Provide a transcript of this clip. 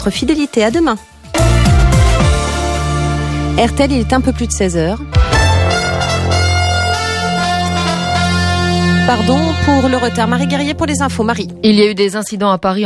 votre fidélité. À demain. RTL, il est un peu plus de 16h. Pardon pour le retard. Marie Guerrier pour les infos. Marie. Il y a eu des incidents à Paris.